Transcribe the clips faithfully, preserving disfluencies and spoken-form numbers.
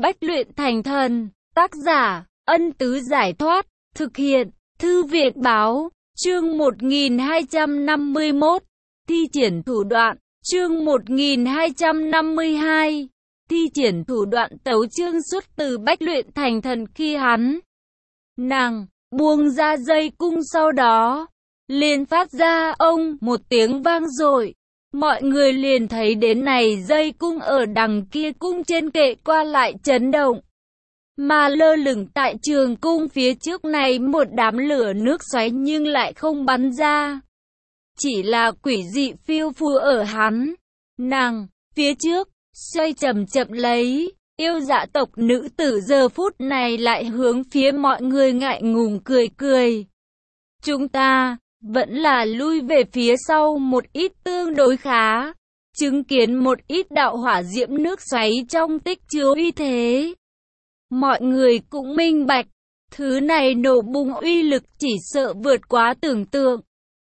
Bách luyện thành thần. Tác giả, Ân Tứ Giải Thoát. Thực hiện, Thư viện Báo. Chương một nghìn hai trăm năm mươi mốt. Thi triển thủ đoạn. Chương một nghìn hai trăm năm mươi hai. Thi triển thủ đoạn tấu chương xuất từ Bách luyện thành thần khi hắn nàng buông ra dây cung, sau đó liền phát ra ông một tiếng vang dội. Mọi người liền thấy đến này dây cung ở đằng kia cung trên kệ qua lại chấn động, mà lơ lửng tại trường cung phía trước này một đám lửa nước xoáy nhưng lại không bắn ra, chỉ là quỷ dị phiêu phù ở hắn nàng phía trước xoay chậm chậm lấy. Yêu dạ tộc nữ tử giờ phút này lại hướng phía mọi người ngại ngùng cười cười. Chúng ta vẫn là lui về phía sau một ít tương đối khá, chứng kiến một ít đạo hỏa diễm nước xoáy trong tích chứa uy thế. Mọi người cũng minh bạch, thứ này nổ bùng uy lực chỉ sợ vượt quá tưởng tượng.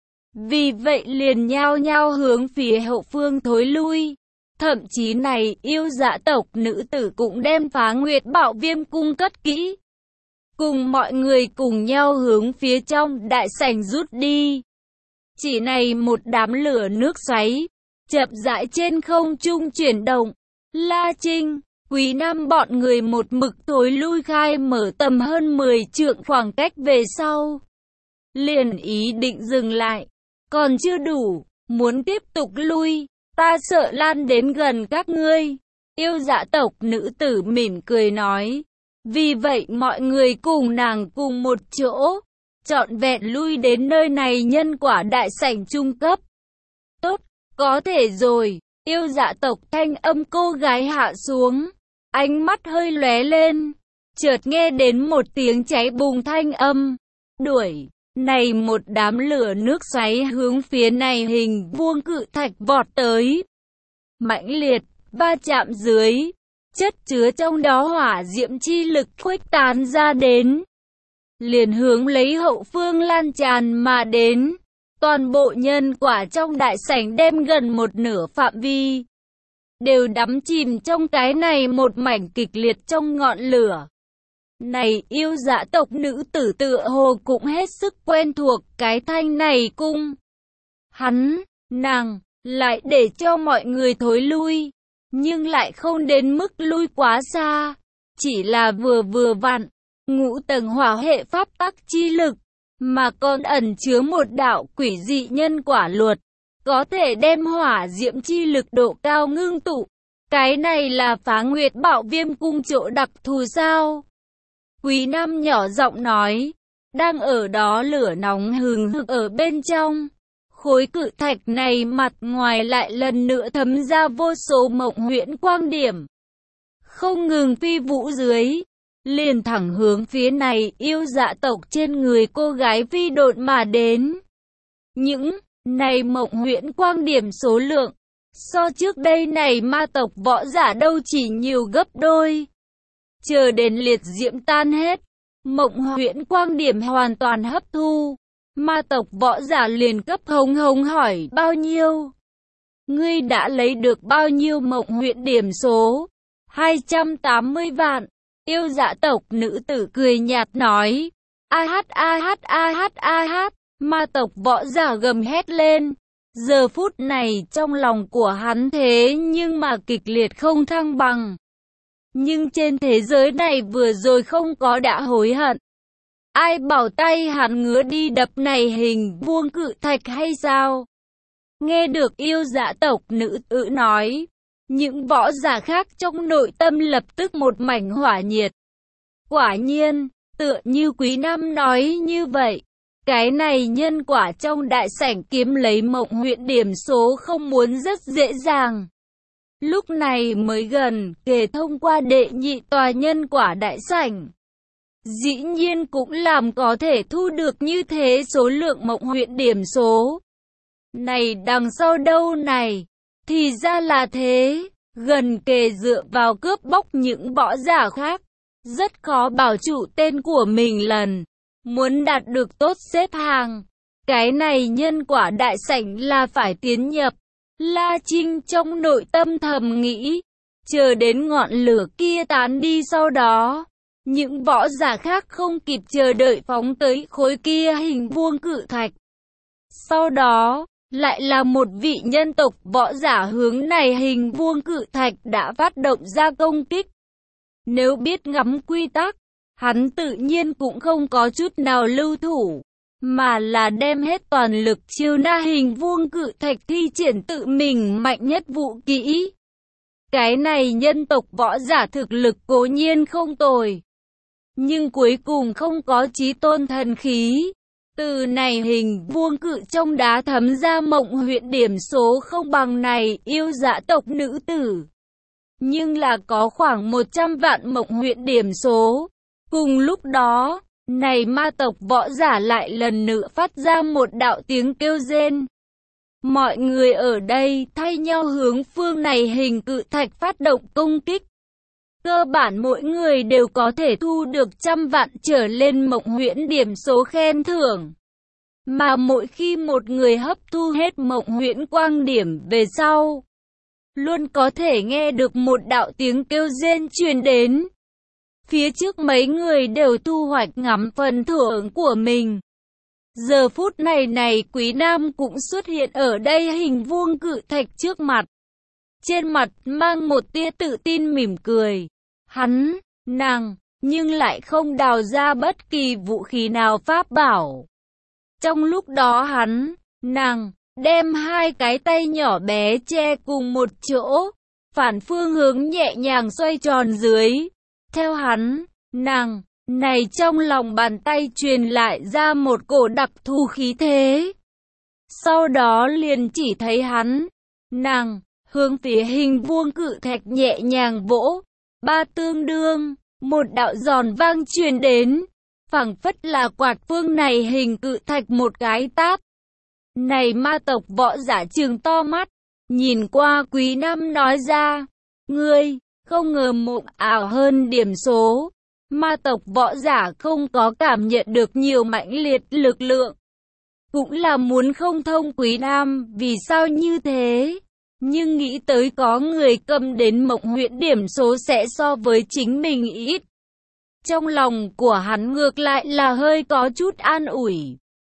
Vì vậy liền nhao nhao hướng phía hậu phương thối lui. Thậm chí này yêu dạ tộc nữ tử cũng đem Phá Nguyệt Bảo Viêm cung cất kỹ, cùng mọi người cùng nhau hướng phía trong đại sảnh rút đi. Chỉ này một đám lửa nước xoáy chậm rãi trên không trung chuyển động. La Trinh, Quý Nam bọn người một mực thối lui khai mở tầm hơn mười trượng khoảng cách về sau, liền ý định dừng lại. Còn chưa đủ, muốn tiếp tục lui, ta sợ lan đến gần các ngươi. Yêu dạ tộc nữ tử mỉm cười nói. Vì vậy mọi người cùng nàng cùng một chỗ, trọn vẹn lui đến nơi này nhân quả đại sảnh trung cấp. Tốt, có thể rồi. Yêu dạ tộc thanh âm cô gái hạ xuống, ánh mắt hơi lóe lên, chợt nghe đến một tiếng cháy bùng thanh âm. Đuổi. Này một đám lửa nước xoáy hướng phía này hình vuông cự thạch vọt tới. Mãnh liệt, va chạm dưới, chất chứa trong đó hỏa diễm chi lực khuếch tán ra đến, liền hướng lấy hậu phương lan tràn mà đến. Toàn bộ nhân quả trong đại sảnh đem gần một nửa phạm vi đều đắm chìm trong cái này một mảnh kịch liệt trong ngọn lửa. Này yêu dạ tộc nữ tử tựa hồ cũng hết sức quen thuộc cái thanh này cung. Hắn, nàng, lại để cho mọi người thối lui, nhưng lại không đến mức lui quá xa, chỉ là vừa vừa vặn, ngũ tầng hỏa hệ pháp tắc chi lực, mà còn ẩn chứa một đạo quỷ dị nhân quả luật, có thể đem hỏa diễm chi lực độ cao ngưng tụ. Cái này là Phá Nguyệt Bảo Viêm cung chỗ đặc thù sao? Quý Nam nhỏ giọng nói, đang ở đó lửa nóng hừng hực ở bên trong. Khối cự thạch này mặt ngoài lại lần nữa thấm ra vô số mộng huyễn quang điểm, không ngừng phi vũ dưới, liền thẳng hướng phía này yêu dạ tộc trên người cô gái phi độn mà đến. Những này mộng huyễn quang điểm số lượng, so trước đây này ma tộc võ giả đâu chỉ nhiều gấp đôi. Chờ đến liệt diễm tan hết, mộng huyễn quang điểm hoàn toàn hấp thu, ma tộc võ giả liền cấp hống hống hỏi bao nhiêu? Ngươi đã lấy được bao nhiêu mộng huyễn điểm số? hai trăm tám mươi vạn. Yêu dạ tộc nữ tử cười nhạt nói. A hát a hát a hát a hát. Ma tộc võ giả gầm hét lên. Giờ phút này trong lòng của hắn thế nhưng mà kịch liệt không thăng bằng. Nhưng trên thế giới này vừa rồi không có đã hối hận. Ai bảo tay hắn ngứa đi đập này hình vuông cự thạch hay sao? Nghe được yêu dạ tộc nữ tử nói, những võ giả khác trong nội tâm lập tức một mảnh hỏa nhiệt. Quả nhiên, tựa như Quý Nam nói như vậy, cái này nhân quả trong đại sảnh kiếm lấy mộng huyễn điểm số không muốn rất dễ dàng. Lúc này mới gần kề thông qua đệ nhị tòa nhân quả đại sảnh, dĩ nhiên cũng làm có thể thu được như thế số lượng mộng huyễn điểm số. Này đằng sau đâu này, thì ra là thế, gần kề dựa vào cướp bóc những võ giả khác, rất khó bảo trụ tên của mình lần, muốn đạt được tốt xếp hàng. Cái này nhân quả đại sảnh là phải tiến nhập. La Trinh trong nội tâm thầm nghĩ, Chờ đến ngọn lửa kia tán đi sau đó, những võ giả khác không kịp chờ đợi phóng tới khối kia hình vuông cự thạch. Sau đó, lại là một vị nhân tộc võ giả hướng này hình vuông cự thạch đã phát động ra công kích. Nếu biết ngắm quy tắc, hắn tự nhiên cũng không có chút nào lưu thủ, mà là đem hết toàn lực chiêu na hình vuông cự thạch thi triển tự mình mạnh nhất vũ kỹ. Cái này nhân tộc võ giả thực lực cố nhiên không tồi, nhưng cuối cùng không có chí tôn thần khí. Từ này hình vuông cự trong đá thấm ra mộng huyễn điểm số không bằng này yêu dã tộc nữ tử. Nhưng là có khoảng một trăm vạn mộng huyễn điểm số. Cùng lúc đó, này ma tộc võ giả lại lần nữa phát ra một đạo tiếng kêu rên. Mọi người ở đây thay nhau hướng phương này hình cự thạch phát động công kích. Cơ bản mỗi người đều có thể thu được trăm vạn trở lên mộng huyễn điểm số khen thưởng. Mà mỗi khi một người hấp thu hết mộng huyễn quang điểm về sau, luôn có thể nghe được một đạo tiếng kêu rên truyền đến. Phía trước mấy người đều thu hoạch ngắm phần thưởng của mình. Giờ phút này này Quý Nam cũng xuất hiện ở đây hình vuông cự thạch trước mặt. Trên mặt mang một tia tự tin mỉm cười. Hắn, nàng, nhưng lại không đào ra bất kỳ vũ khí nào pháp bảo. Trong lúc đó hắn, nàng, đem hai cái tay nhỏ bé che cùng một chỗ, phản phương hướng nhẹ nhàng xoay tròn dưới. Theo hắn, nàng, này trong lòng bàn tay truyền lại ra một cổ đặc thù khí thế. Sau đó liền chỉ thấy hắn, nàng, hướng phía hình vuông cự thạch nhẹ nhàng vỗ. Ba tương đương, một đạo giòn vang truyền đến, phảng phất là quạt phương này hình cự thạch một cái tát. Này ma tộc võ giả trừng to mắt, nhìn qua Quý Nam nói ra, ngươi, không ngờ mộng ảo hơn điểm số. Ma tộc võ giả không có cảm nhận được nhiều mãnh liệt lực lượng. Cũng là muốn không thông Quý Nam, vì sao như thế? Nhưng nghĩ tới có người cầm đến mộng huyễn điểm số sẽ so với chính mình ít. Trong lòng của hắn ngược lại là hơi có chút an ủi.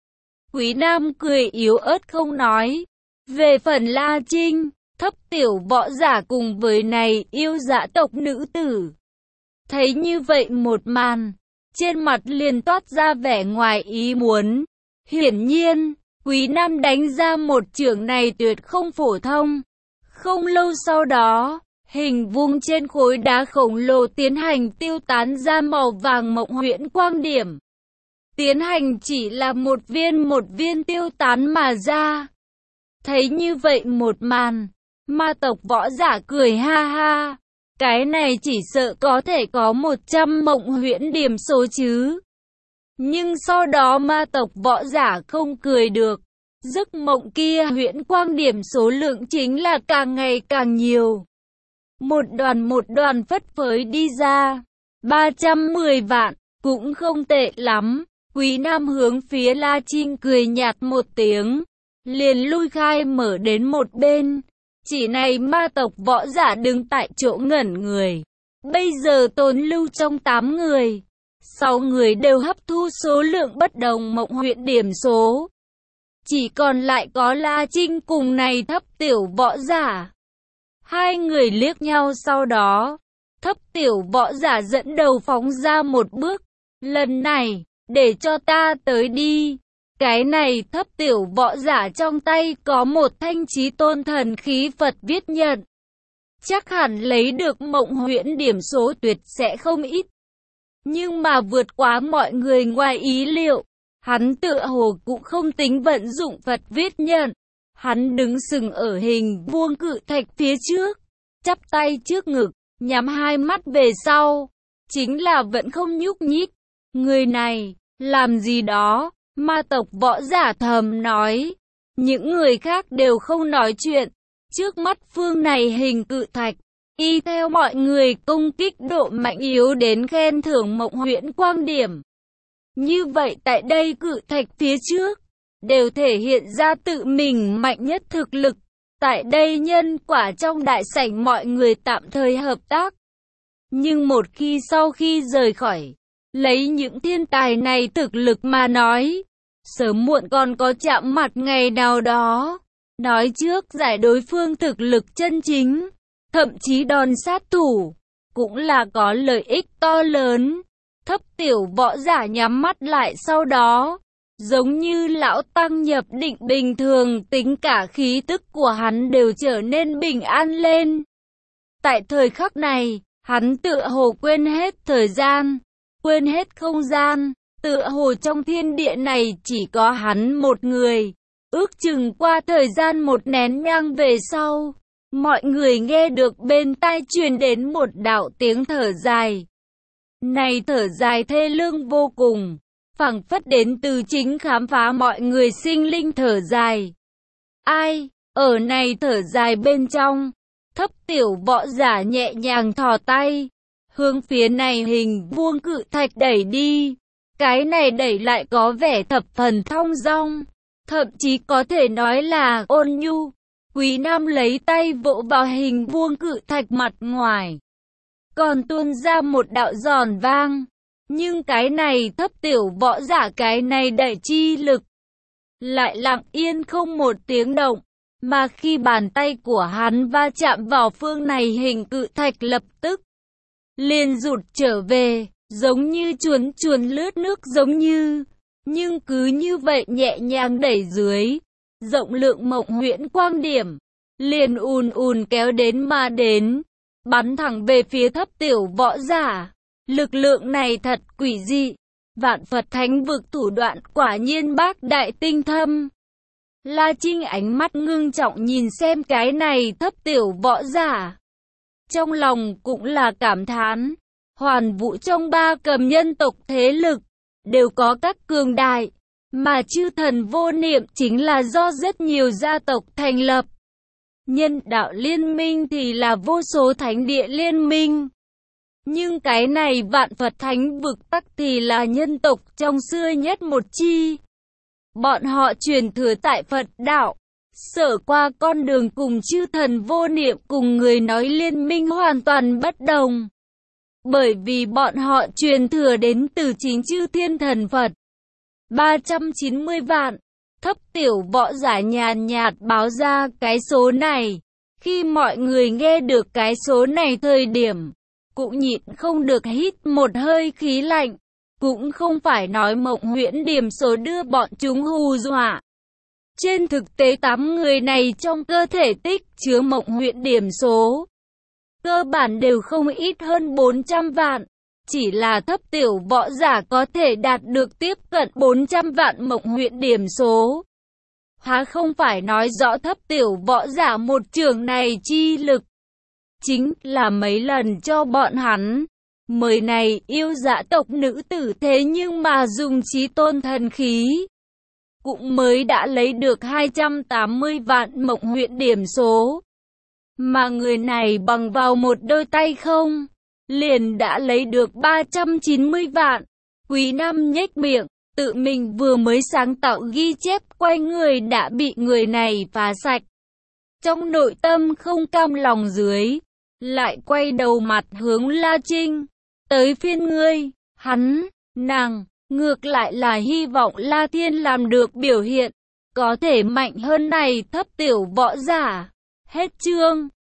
Quý Nam cười yếu ớt không nói. Về phần La Trinh, thấp tiểu võ giả cùng với này yêu dã tộc nữ tử. Thấy như vậy một màn, trên mặt liền toát ra vẻ ngoài ý muốn. Hiển nhiên, Quý Nam đánh ra một chưởng này tuyệt không phổ thông. Không lâu sau đó, hình vuông trên khối đá khổng lồ tiến hành tiêu tán ra màu vàng mộng huyễn quang điểm. Tiến hành chỉ là một viên một viên tiêu tán mà ra. Thấy như vậy một màn, ma tộc võ giả cười ha ha. Cái này chỉ sợ có thể có một trăm mộng huyễn điểm số chứ. Nhưng sau đó ma tộc võ giả không cười được. Giấc mộng kia huyễn quang điểm số lượng chính là càng ngày càng nhiều. Một đoàn một đoàn phất phới đi ra. ba trăm mười vạn, cũng không tệ lắm. Quý Nam hướng phía La Trinh cười nhạt một tiếng. Liền lui khai mở đến một bên. Chỉ này ma tộc võ giả đứng tại chỗ ngẩn người. Bây giờ tồn lưu trong tám người. sáu người đều hấp thu số lượng bất đồng mộng huyễn điểm số. Chỉ còn lại có La Trinh cùng này thấp tiểu võ giả. Hai người liếc nhau sau đó. Thấp tiểu võ giả dẫn đầu phóng ra một bước. Lần này, để cho ta tới đi. Cái này thấp tiểu võ giả trong tay có một thanh chí tôn thần khí Phật viết nhận. Chắc hẳn lấy được mộng huyễn điểm số tuyệt sẽ không ít. Nhưng mà vượt quá mọi người ngoài ý liệu. Hắn tựa hồ cũng không tính vận dụng Phật viết nhận. Hắn đứng sừng ở hình vuông cự thạch phía trước. Chắp tay trước ngực, nhắm hai mắt về sau. Chính là vẫn không nhúc nhích. Người này, làm gì đó? Ma tộc võ giả thầm nói. Những người khác đều không nói chuyện. Trước mắt phương này hình cự thạch. Y theo mọi người công kích độ mạnh yếu đến khen thưởng mộng huyễn quang điểm. Như vậy tại đây cự thạch phía trước, đều thể hiện ra tự mình mạnh nhất thực lực. Tại đây nhân quả trong đại sảnh mọi người tạm thời hợp tác. Nhưng một khi sau khi rời khỏi, lấy những thiên tài này thực lực mà nói, sớm muộn còn có chạm mặt ngày nào đó. Nói trước giải đối phương thực lực chân chính, thậm chí đòn sát thủ, cũng là có lợi ích to lớn. Thấp tiểu võ giả nhắm mắt lại sau đó, giống như lão tăng nhập định bình thường, tính cả khí tức của hắn đều trở nên bình an lên. Tại thời khắc này, hắn tựa hồ quên hết thời gian, quên hết không gian, tựa hồ trong thiên địa này chỉ có hắn một người. Ước chừng qua thời gian một nén nhang về sau, mọi người nghe được bên tai truyền đến một đạo tiếng thở dài. Này thở dài thê lương vô cùng, phảng phất đến từ chính khám phá mọi người sinh linh thở dài. Ai, ở này thở dài bên trong, thấp tiểu võ giả nhẹ nhàng thò tay, hướng phía này hình vuông cự thạch đẩy đi. Cái này đẩy lại có vẻ thập phần thong dong, thậm chí có thể nói là ôn nhu. Quý Nam lấy tay vỗ vào hình vuông cự thạch mặt ngoài, còn tuôn ra một đạo giòn vang. Nhưng cái này thấp tiểu võ giả cái này đẩy chi lực lại lặng yên không một tiếng động, mà khi bàn tay của hắn va chạm vào phương này hình cự thạch lập tức liền rụt trở về, giống như chuồn chuồn lướt nước giống như. Nhưng cứ như vậy nhẹ nhàng đẩy dưới, rộng lượng mộng huyễn quang điểm liền ùn ùn kéo đến mà đến, bắn thẳng về phía thấp tiểu võ giả. Lực lượng này thật quỷ dị, vạn Phật thánh vực thủ đoạn quả nhiên bác đại tinh thâm. La Trinh ánh mắt ngưng trọng nhìn xem cái này thấp tiểu võ giả, trong lòng cũng là cảm thán. Hoàn vũ trong ba cầm nhân tộc thế lực đều có các cường đại, mà chư thần vô niệm chính là do rất nhiều gia tộc thành lập. Nhân đạo liên minh thì là vô số thánh địa liên minh. Nhưng cái này vạn Phật thánh vực tắc thì là nhân tộc trong xưa nhất một chi. Bọn họ truyền thừa tại Phật đạo, sở qua con đường cùng chư thần vô niệm cùng người nói liên minh hoàn toàn bất đồng. Bởi vì bọn họ truyền thừa đến từ chính chư thiên thần Phật. ba trăm chín mươi vạn, thấp tiểu võ giả nhàn nhạt báo ra cái số này. Khi mọi người nghe được cái số này thời điểm, cũng nhịn không được hít một hơi khí lạnh. Cũng không phải nói mộng huyễn điểm số đưa bọn chúng hù dọa. Trên thực tế tám người này trong cơ thể tích chứa mộng huyễn điểm số cơ bản đều không ít hơn bốn trăm vạn. Chỉ là thấp tiểu võ giả có thể đạt được tiếp cận bốn trăm vạn mộng huyễn điểm số. Há không phải nói rõ thấp tiểu võ giả một trường này chi lực chính là mấy lần cho bọn hắn. Mới này yêu dã tộc nữ tử thế nhưng mà dùng chí tôn thần khí, cũng mới đã lấy được hai trăm tám mươi vạn mộng huyễn điểm số. Mà người này bằng vào một đôi tay không, liền đã lấy được ba trăm chín mươi vạn. Quý Nam nhếch miệng, tự mình vừa mới sáng tạo ghi chép quay người đã bị người này phá sạch. Trong nội tâm không cam lòng dưới, lại quay đầu mặt hướng La Trinh. Tới phiên ngươi, hắn, nàng, ngược lại là hy vọng La Thiên làm được biểu hiện, có thể mạnh hơn này thấp tiểu võ giả. Hết chương.